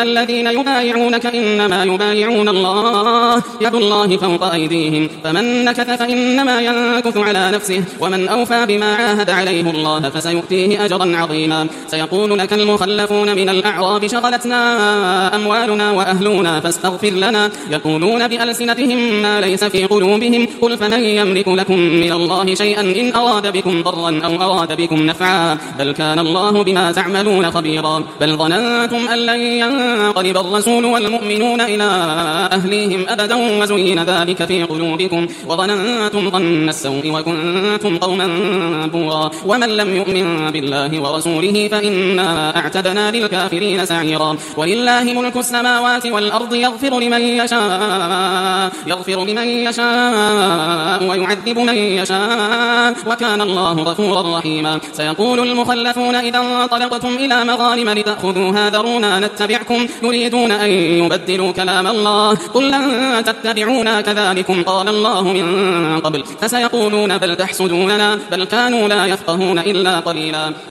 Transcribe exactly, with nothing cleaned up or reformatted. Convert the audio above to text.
إن الذين يبايعونك إنما يبايعون الله يد الله فوق أيديهم فمن نكث فإنما ينكث على نفسه ومن أوفى بما عاهد عليه الله فسيؤتيه أجرا عظيما. سيقول لك المخلفون من الأعراب شغلتنا أموالنا وأهلنا فاستغفر لنا يقولون بألسنتهم ما ليس في قلوبهم قل فمن يملك لكم من الله شيئا إن أراد بكم ضرا أو أراد بكم نفعا بل كان الله بما تعملون خبيرا. بل ظننتم أن لن ينقلب الرسول والمؤمنون إلى أهليهم أبدا وزين ذلك في قلوبكم وظننتم ظن السوء وكنتم قوما بورا. ومن لم يؤمن بالله ورسوله فإنا أعتدنا للكافرين سعيرا. ولله ملك السماوات والأرض يغفر لمن يشاء يغفر لمن يشاء ويعذب من يشاء وكان الله غفورا رحيما. سيقول المخلفون إذا انطلقتم إلى مغانم لتأخذوها ذرونا نتبعكم يريدون أن يبدلوا كلام الله قل لن تتبعونا كذلكم قال الله من قبل فسيقولون بل تحسدوننا بل كانوا لا يفقهون إلا قليلا.